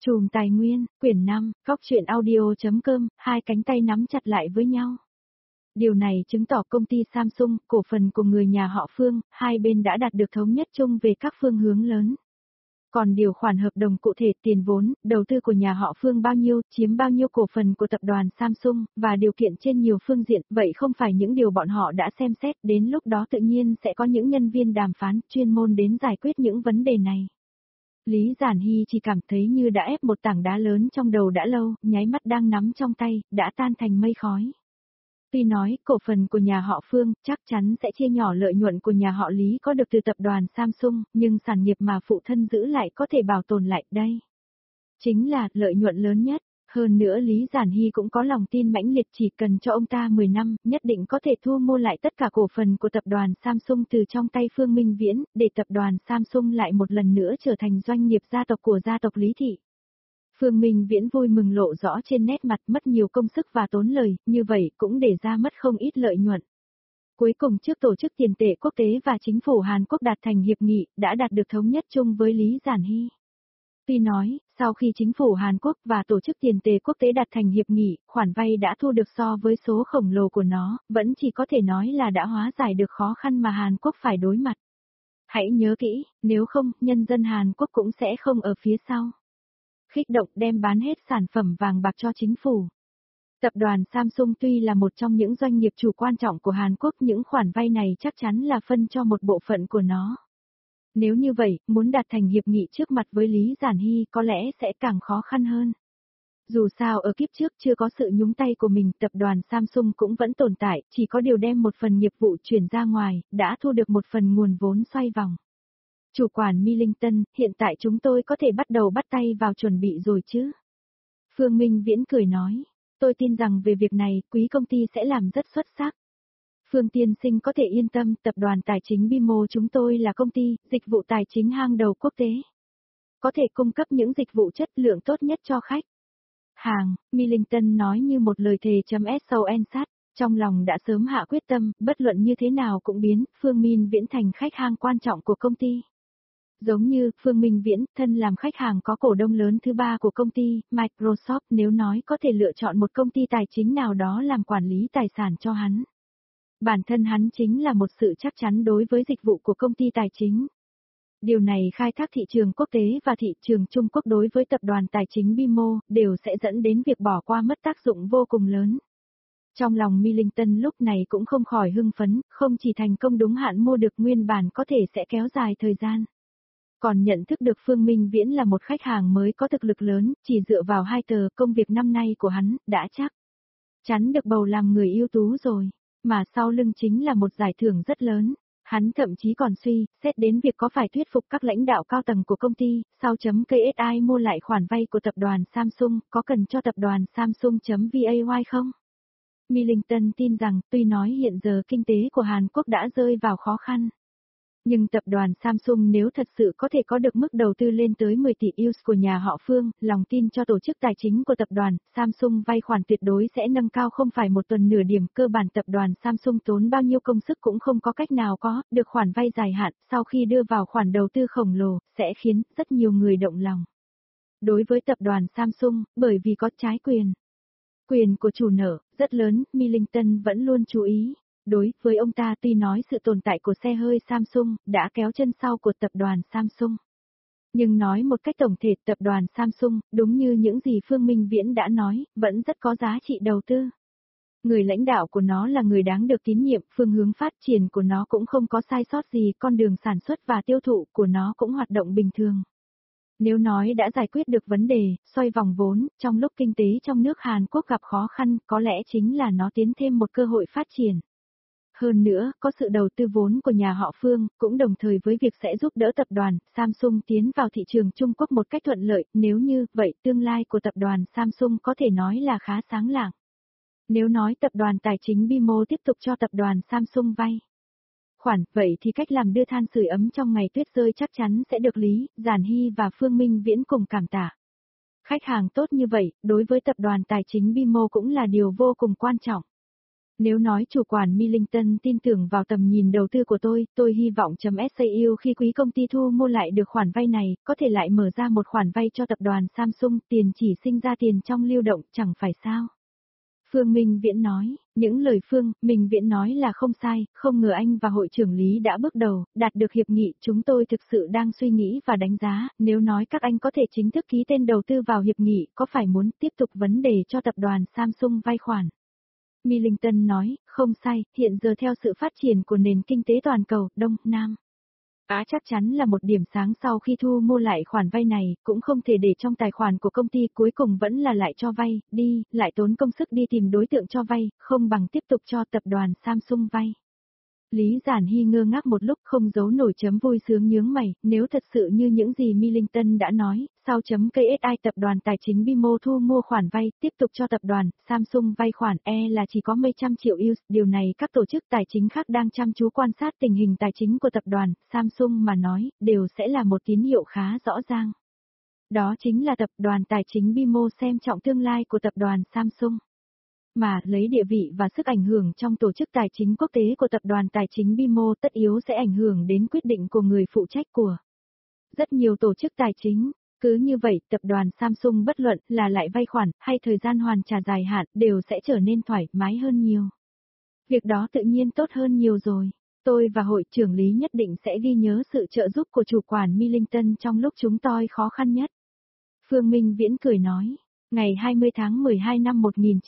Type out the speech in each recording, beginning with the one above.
Chùm tài nguyên, quyển 5, góc truyện audio.com, hai cánh tay nắm chặt lại với nhau. Điều này chứng tỏ công ty Samsung, cổ phần của người nhà họ Phương, hai bên đã đạt được thống nhất chung về các phương hướng lớn. Còn điều khoản hợp đồng cụ thể tiền vốn, đầu tư của nhà họ Phương bao nhiêu, chiếm bao nhiêu cổ phần của tập đoàn Samsung, và điều kiện trên nhiều phương diện, vậy không phải những điều bọn họ đã xem xét, đến lúc đó tự nhiên sẽ có những nhân viên đàm phán, chuyên môn đến giải quyết những vấn đề này. Lý Giản Hy chỉ cảm thấy như đã ép một tảng đá lớn trong đầu đã lâu, nháy mắt đang nắm trong tay, đã tan thành mây khói. Tuy nói, cổ phần của nhà họ Phương chắc chắn sẽ chia nhỏ lợi nhuận của nhà họ Lý có được từ tập đoàn Samsung, nhưng sản nghiệp mà phụ thân giữ lại có thể bảo tồn lại đây. Chính là lợi nhuận lớn nhất. Hơn nữa Lý Giản Hy cũng có lòng tin mãnh liệt chỉ cần cho ông ta 10 năm, nhất định có thể thu mua lại tất cả cổ phần của tập đoàn Samsung từ trong tay Phương Minh Viễn, để tập đoàn Samsung lại một lần nữa trở thành doanh nghiệp gia tộc của gia tộc Lý Thị. Phương Minh Viễn vui mừng lộ rõ trên nét mặt, mất nhiều công sức và tốn lời, như vậy cũng để ra mất không ít lợi nhuận. Cuối cùng trước Tổ chức Tiền tệ Quốc tế và Chính phủ Hàn Quốc đạt thành hiệp nghị, đã đạt được thống nhất chung với Lý Giản Hy. Tuy nói, sau khi Chính phủ Hàn Quốc và Tổ chức Tiền tệ Quốc tế đạt thành hiệp nghị, khoản vay đã thu được so với số khổng lồ của nó, vẫn chỉ có thể nói là đã hóa giải được khó khăn mà Hàn Quốc phải đối mặt. Hãy nhớ kỹ, nếu không, nhân dân Hàn Quốc cũng sẽ không ở phía sau. Kích động đem bán hết sản phẩm vàng bạc cho chính phủ. Tập đoàn Samsung tuy là một trong những doanh nghiệp chủ quan trọng của Hàn Quốc, những khoản vay này chắc chắn là phân cho một bộ phận của nó. Nếu như vậy, muốn đạt thành hiệp nghị trước mặt với Lý Giản Hy có lẽ sẽ càng khó khăn hơn. Dù sao ở kiếp trước chưa có sự nhúng tay của mình, tập đoàn Samsung cũng vẫn tồn tại, chỉ có điều đem một phần nghiệp vụ chuyển ra ngoài, đã thu được một phần nguồn vốn xoay vòng. Chủ quản Millington, hiện tại chúng tôi có thể bắt đầu bắt tay vào chuẩn bị rồi chứ? Phương Minh Viễn cười nói, tôi tin rằng về việc này, quý công ty sẽ làm rất xuất sắc. Phương tiên sinh có thể yên tâm, tập đoàn tài chính Bimo chúng tôi là công ty, dịch vụ tài chính hàng đầu quốc tế. Có thể cung cấp những dịch vụ chất lượng tốt nhất cho khách hàng, Millington nói như một lời thề .son sát, trong lòng đã sớm hạ quyết tâm, bất luận như thế nào cũng biến Phương Minh Viễn thành khách hàng quan trọng của công ty. Giống như Phương Minh Viễn, thân làm khách hàng có cổ đông lớn thứ ba của công ty, Microsoft, nếu nói có thể lựa chọn một công ty tài chính nào đó làm quản lý tài sản cho hắn. Bản thân hắn chính là một sự chắc chắn đối với dịch vụ của công ty tài chính. Điều này khai thác thị trường quốc tế và thị trường Trung Quốc đối với tập đoàn tài chính Bimo, đều sẽ dẫn đến việc bỏ qua mất tác dụng vô cùng lớn. Trong lòng Millington lúc này cũng không khỏi hưng phấn, không chỉ thành công đúng hạn mua được nguyên bản có thể sẽ kéo dài thời gian. Còn nhận thức được Phương Minh Viễn là một khách hàng mới có thực lực lớn, chỉ dựa vào 2 tờ công việc năm nay của hắn, đã chắc chắn được bầu làm người ưu tú rồi, mà sau lưng chính là một giải thưởng rất lớn. Hắn thậm chí còn suy, xét đến việc có phải thuyết phục các lãnh đạo cao tầng của công ty, sau KSI mua lại khoản vay của tập đoàn Samsung, có cần cho tập đoàn Samsung.vay không? Millington tin rằng, tuy nói hiện giờ kinh tế của Hàn Quốc đã rơi vào khó khăn, nhưng tập đoàn Samsung nếu thật sự có thể có được mức đầu tư lên tới 10 tỷ US của nhà họ Phương, lòng tin cho tổ chức tài chính của tập đoàn Samsung vay khoản tuyệt đối sẽ nâng cao không phải một tuần nửa điểm. Cơ bản tập đoàn Samsung tốn bao nhiêu công sức cũng không có cách nào có được khoản vay dài hạn, sau khi đưa vào khoản đầu tư khổng lồ, sẽ khiến rất nhiều người động lòng. Đối với tập đoàn Samsung, bởi vì có trái quyền của chủ nợ rất lớn, Millington vẫn luôn chú ý. Đối với ông ta tuy nói sự tồn tại của xe hơi Samsung đã kéo chân sau của tập đoàn Samsung. Nhưng nói một cách tổng thể tập đoàn Samsung, đúng như những gì Phương Minh Viễn đã nói, vẫn rất có giá trị đầu tư. Người lãnh đạo của nó là người đáng được tín nhiệm, phương hướng phát triển của nó cũng không có sai sót gì, con đường sản xuất và tiêu thụ của nó cũng hoạt động bình thường. Nếu nói đã giải quyết được vấn đề, xoay vòng vốn, trong lúc kinh tế trong nước Hàn Quốc gặp khó khăn, có lẽ chính là nó tiến thêm một cơ hội phát triển. Hơn nữa, có sự đầu tư vốn của nhà họ Phương, cũng đồng thời với việc sẽ giúp đỡ tập đoàn Samsung tiến vào thị trường Trung Quốc một cách thuận lợi, nếu như vậy tương lai của tập đoàn Samsung có thể nói là khá sáng lạng. Nếu nói tập đoàn tài chính Bimo tiếp tục cho tập đoàn Samsung vay khoản, vậy thì cách làm đưa than sưởi ấm trong ngày tuyết rơi chắc chắn sẽ được Lý Giản Hy và Phương Minh Viễn cùng cảm tạ. Khách hàng tốt như vậy, đối với tập đoàn tài chính Bimo cũng là điều vô cùng quan trọng. Nếu nói chủ quản Millington tin tưởng vào tầm nhìn đầu tư của tôi hy vọng .sau khi quý công ty thu mua lại được khoản vay này, có thể lại mở ra một khoản vay cho tập đoàn Samsung, tiền chỉ sinh ra tiền trong lưu động, chẳng phải sao. Phương Minh Viễn nói, những lời Phương Minh Viễn nói là không sai, không ngờ anh và hội trưởng Lý đã bước đầu, đạt được hiệp nghị, chúng tôi thực sự đang suy nghĩ và đánh giá, nếu nói các anh có thể chính thức ký tên đầu tư vào hiệp nghị, có phải muốn tiếp tục vấn đề cho tập đoàn Samsung vay khoản. Millington nói, không sai, hiện giờ theo sự phát triển của nền kinh tế toàn cầu, Đông, Nam Á chắc chắn là một điểm sáng sau khi thu mua lại khoản vay này, cũng không thể để trong tài khoản của công ty cuối cùng vẫn là lại cho vay, lại tốn công sức đi tìm đối tượng cho vay, không bằng tiếp tục cho tập đoàn Samsung vay. Lý Giản Hy ngơ ngác một lúc không giấu nổi chấm vui sướng nhướng mày, nếu thật sự như những gì Millington đã nói, sau chấm KSI tập đoàn tài chính Bimo thu mua khoản vay, tiếp tục cho tập đoàn Samsung vay khoản là chỉ có mấy trăm triệu US, điều này các tổ chức tài chính khác đang chăm chú quan sát tình hình tài chính của tập đoàn Samsung mà nói, đều sẽ là một tín hiệu khá rõ ràng. Đó chính là tập đoàn tài chính Bimo xem trọng tương lai của tập đoàn Samsung. Mà, lấy địa vị và sức ảnh hưởng trong tổ chức tài chính quốc tế của tập đoàn tài chính Bimo tất yếu sẽ ảnh hưởng đến quyết định của người phụ trách của rất nhiều tổ chức tài chính. Cứ như vậy, tập đoàn Samsung bất luận là lại vay khoản hay thời gian hoàn trả dài hạn đều sẽ trở nên thoải mái hơn nhiều. Việc đó tự nhiên tốt hơn nhiều rồi. Tôi và hội trưởng Lý nhất định sẽ ghi nhớ sự trợ giúp của chủ quản Millington trong lúc chúng tôi khó khăn nhất. Phương Minh Viễn cười nói. Ngày 20 tháng 12 năm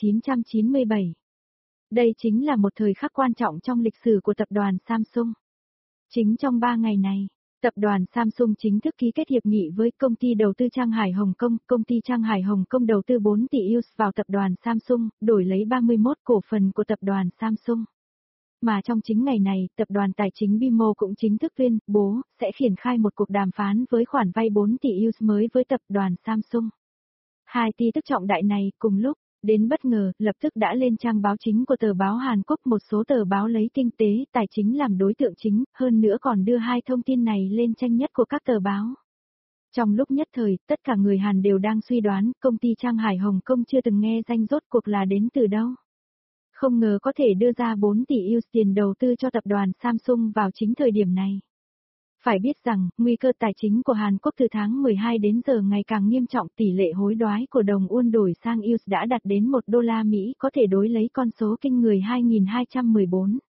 1997. Đây chính là một thời khắc quan trọng trong lịch sử của tập đoàn Samsung. Chính trong 3 ngày này, tập đoàn Samsung chính thức ký kết hiệp nghị với công ty đầu tư Trang Hải Hồng Kông. Công ty Trang Hải Hồng Kông đầu tư 4 tỷ US vào tập đoàn Samsung, đổi lấy 31 cổ phần của tập đoàn Samsung. Mà trong chính ngày này, tập đoàn tài chính Bimo cũng chính thức tuyên bố sẽ triển khai một cuộc đàm phán với khoản vay 4 tỷ US mới với tập đoàn Samsung. Hai tin tức trọng đại này cùng lúc, đến bất ngờ, lập tức đã lên trang báo chính của tờ báo Hàn Quốc, một số tờ báo lấy kinh tế, tài chính làm đối tượng chính, hơn nữa còn đưa hai thông tin này lên trang nhất của các tờ báo. Trong lúc nhất thời, tất cả người Hàn đều đang suy đoán, công ty Trang Hải Hồng Kông chưa từng nghe danh rốt cuộc là đến từ đâu. Không ngờ có thể đưa ra 4 tỷ US tiền đầu tư cho tập đoàn Samsung vào chính thời điểm này. Phải biết rằng, nguy cơ tài chính của Hàn Quốc từ tháng 12 đến giờ ngày càng nghiêm trọng, tỷ lệ hối đoái của đồng won đổi sang US đã đạt đến 1 đô la Mỹ, có thể đối lấy con số kinh người 2.214.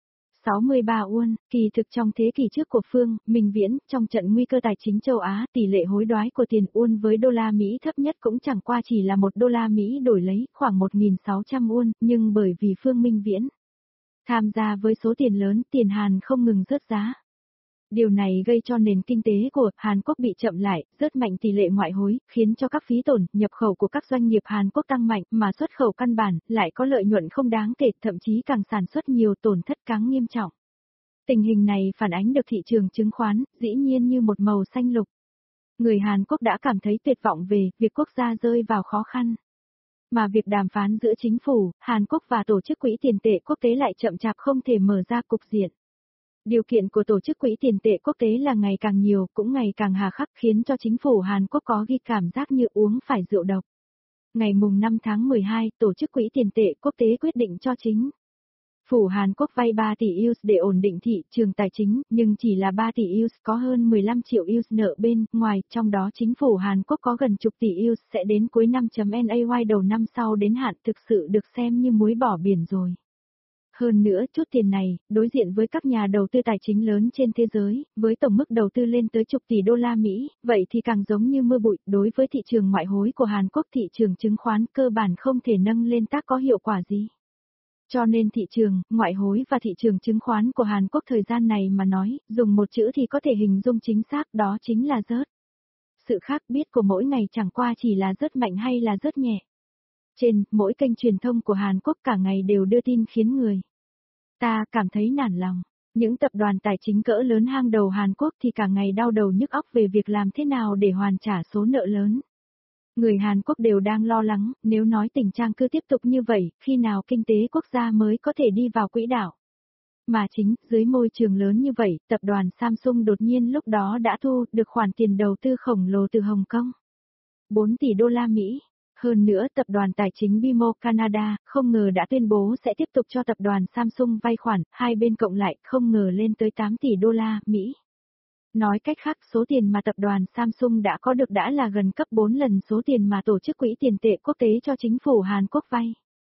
63 won, kỳ thực trong thế kỷ trước của Phương Minh Viễn, trong trận nguy cơ tài chính châu Á, tỷ lệ hối đoái của tiền won với đô la Mỹ thấp nhất cũng chẳng qua chỉ là 1 đô la Mỹ đổi lấy khoảng 1.600 won, nhưng bởi vì Phương Minh Viễn tham gia với số tiền lớn, tiền Hàn không ngừng rớt giá. Điều này gây cho nền kinh tế của Hàn Quốc bị chậm lại, rớt mạnh tỷ lệ ngoại hối, khiến cho các phí tổn, nhập khẩu của các doanh nghiệp Hàn Quốc tăng mạnh, mà xuất khẩu căn bản, lại có lợi nhuận không đáng kể, thậm chí càng sản xuất nhiều tổn thất càng nghiêm trọng. Tình hình này phản ánh được thị trường chứng khoán, dĩ nhiên như một màu xanh lục. Người Hàn Quốc đã cảm thấy tuyệt vọng về việc quốc gia rơi vào khó khăn. Mà việc đàm phán giữa chính phủ, Hàn Quốc và Tổ chức Quỹ tiền tệ quốc tế lại chậm chạp không thể mở ra cục diện. Điều kiện của Tổ chức Quỹ tiền tệ quốc tế là ngày càng nhiều, cũng ngày càng hà khắc, khiến cho chính phủ Hàn Quốc có ghi cảm giác như uống phải rượu độc. Ngày mùng 5 tháng 12, Tổ chức Quỹ tiền tệ quốc tế quyết định cho chính phủ Hàn Quốc vay 3 tỷ US để ổn định thị trường tài chính, nhưng chỉ là 3 tỷ US, có hơn 15 triệu US nợ bên ngoài, trong đó chính phủ Hàn Quốc có gần chục tỷ US sẽ đến cuối năm .nay đầu năm sau đến hạn, thực sự được xem như muối bỏ biển rồi. Hơn nữa, chút tiền này, đối diện với các nhà đầu tư tài chính lớn trên thế giới, với tổng mức đầu tư lên tới chục tỷ đô la Mỹ, vậy thì càng giống như mưa bụi, đối với thị trường ngoại hối của Hàn Quốc, thị trường chứng khoán cơ bản không thể nâng lên tác có hiệu quả gì. Cho nên thị trường, ngoại hối và thị trường chứng khoán của Hàn Quốc thời gian này mà nói, dùng một chữ thì có thể hình dung chính xác, đó chính là rớt. Sự khác biết của mỗi ngày chẳng qua chỉ là rớt mạnh hay là rớt nhẹ. Trên, mỗi kênh truyền thông của Hàn Quốc cả ngày đều đưa tin khiến người ta cảm thấy nản lòng. Những tập đoàn tài chính cỡ lớn hàng đầu Hàn Quốc thì cả ngày đau đầu nhức óc về việc làm thế nào để hoàn trả số nợ lớn. Người Hàn Quốc đều đang lo lắng, nếu nói tình trạng cứ tiếp tục như vậy, khi nào kinh tế quốc gia mới có thể đi vào quỹ đạo. Mà chính, dưới môi trường lớn như vậy, tập đoàn Samsung đột nhiên lúc đó đã thu được khoản tiền đầu tư khổng lồ từ Hồng Kông. 4 tỷ đô la Mỹ. Hơn nữa tập đoàn tài chính BMO Canada không ngờ đã tuyên bố sẽ tiếp tục cho tập đoàn Samsung vay khoản, hai bên cộng lại không ngờ lên tới 8 tỷ đô la Mỹ. Nói cách khác số tiền mà tập đoàn Samsung đã có được đã là gần gấp 4 lần số tiền mà tổ chức quỹ tiền tệ quốc tế cho chính phủ Hàn Quốc vay.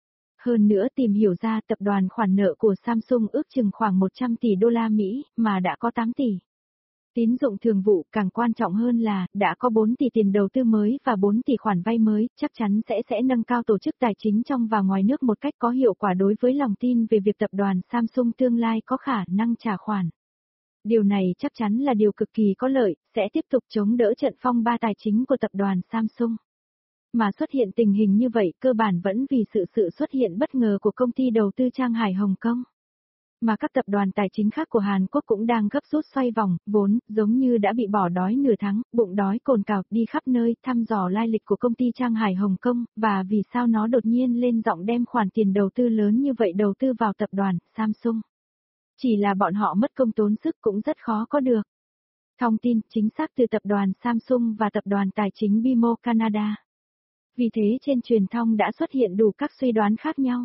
Hơn nữa tìm hiểu ra tập đoàn khoản nợ của Samsung ước chừng khoảng 100 tỷ đô la Mỹ mà đã có 8 tỷ. Tín dụng thường vụ càng quan trọng hơn là đã có 4 tỷ tiền đầu tư mới và 4 tỷ khoản vay mới, chắc chắn sẽ nâng cao tổ chức tài chính trong và ngoài nước một cách có hiệu quả đối với lòng tin về việc tập đoàn Samsung tương lai có khả năng trả khoản. Điều này chắc chắn là điều cực kỳ có lợi, sẽ tiếp tục chống đỡ trận phong ba tài chính của tập đoàn Samsung. Mà xuất hiện tình hình như vậy cơ bản vẫn vì sự xuất hiện bất ngờ của công ty đầu tư Trang Hải Hồng Kông. Mà các tập đoàn tài chính khác của Hàn Quốc cũng đang gấp rút xoay vòng, vốn, giống như đã bị bỏ đói nửa tháng, bụng đói cồn cào, đi khắp nơi, thăm dò lai lịch của công ty Trang Hải Hồng Kông, và vì sao nó đột nhiên lên giọng đem khoản tiền đầu tư lớn như vậy đầu tư vào tập đoàn Samsung. Chỉ là bọn họ mất công tốn sức cũng rất khó có được. Thông tin chính xác từ tập đoàn Samsung và tập đoàn tài chính BMO Canada. Vì thế trên truyền thông đã xuất hiện đủ các suy đoán khác nhau.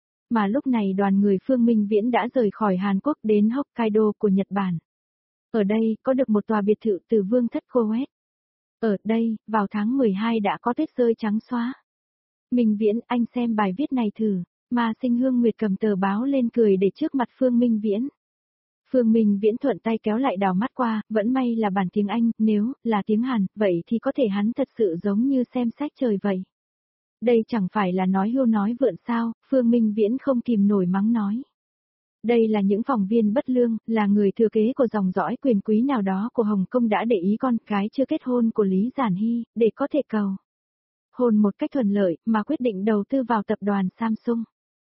Mà lúc này đoàn người Phương Minh Viễn đã rời khỏi Hàn Quốc đến Hokkaido của Nhật Bản. Ở đây có được một tòa biệt thự từ vương thất Coet. Ở đây, vào tháng 12 đã có tuyết rơi trắng xóa. Minh Viễn, anh xem bài viết này thử. Mà Sinh Hương Nguyệt cầm tờ báo lên cười để trước mặt Phương Minh Viễn. Phương Minh Viễn thuận tay kéo lại đào mắt qua, vẫn may là bản tiếng Anh, nếu là tiếng Hàn, vậy thì có thể hắn thật sự giống như xem sách trời vậy. Đây chẳng phải là nói hưu nói vượn sao, Phương Minh Viễn không kìm nổi mắng nói. Đây là những phóng viên bất lương, là người thừa kế của dòng dõi quyền quý nào đó của Hồng Kông đã để ý con cái chưa kết hôn của Lý Giản Hy, để có thể cầu hôn một cách thuận lợi, mà quyết định đầu tư vào tập đoàn Samsung.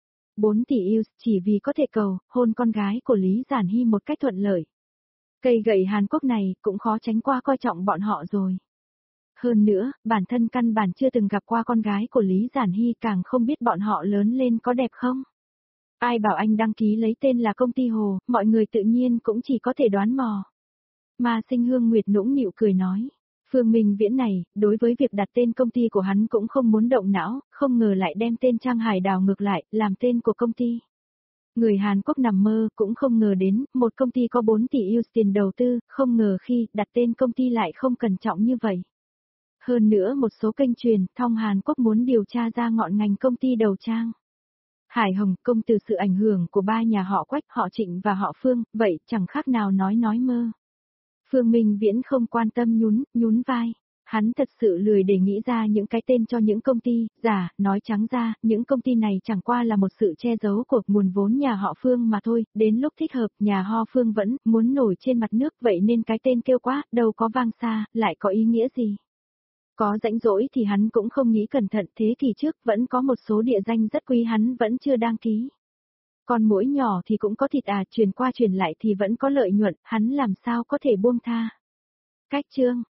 4 tỷ US chỉ vì có thể cầu hôn con gái của Lý Giản Hy một cách thuận lợi. Cây gậy Hàn Quốc này cũng khó tránh qua coi trọng bọn họ rồi. Hơn nữa, bản thân căn bản chưa từng gặp qua con gái của Lý Giản Hy càng không biết bọn họ lớn lên có đẹp không. Ai bảo anh đăng ký lấy tên là công ty Hồ, mọi người tự nhiên cũng chỉ có thể đoán mò. Mà Sinh Hương Nguyệt nũng nịu cười nói. Phương Minh Viễn này, đối với việc đặt tên công ty của hắn cũng không muốn động não, không ngờ lại đem tên Trang Hải đảo ngược lại, làm tên của công ty. Người Hàn Quốc nằm mơ, cũng không ngờ đến, một công ty có 4 tỷ US tiền đầu tư, không ngờ khi đặt tên công ty lại không cẩn trọng như vậy. Hơn nữa một số kênh truyền thông Hàn Quốc muốn điều tra ra ngọn ngành công ty đầu Trang Hải Hồng Kông từ sự ảnh hưởng của ba nhà họ Quách, họ Trịnh và họ Phương, vậy chẳng khác nào nói mơ. Phương Minh Viễn không quan tâm nhún vai. Hắn thật sự lười để nghĩ ra những cái tên cho những công ty, giả, nói trắng ra, những công ty này chẳng qua là một sự che giấu của nguồn vốn nhà họ Phương mà thôi, đến lúc thích hợp, nhà họ Phương vẫn muốn nổi trên mặt nước vậy nên cái tên kêu quá, đâu có vang xa, lại có ý nghĩa gì. Có rãnh rỗi thì hắn cũng không nghĩ cẩn thận, thế kỷ trước vẫn có một số địa danh rất quý hắn vẫn chưa đăng ký. Con muỗi nhỏ thì cũng có thịt truyền qua truyền lại thì vẫn có lợi nhuận, hắn làm sao có thể buông tha. Cách chương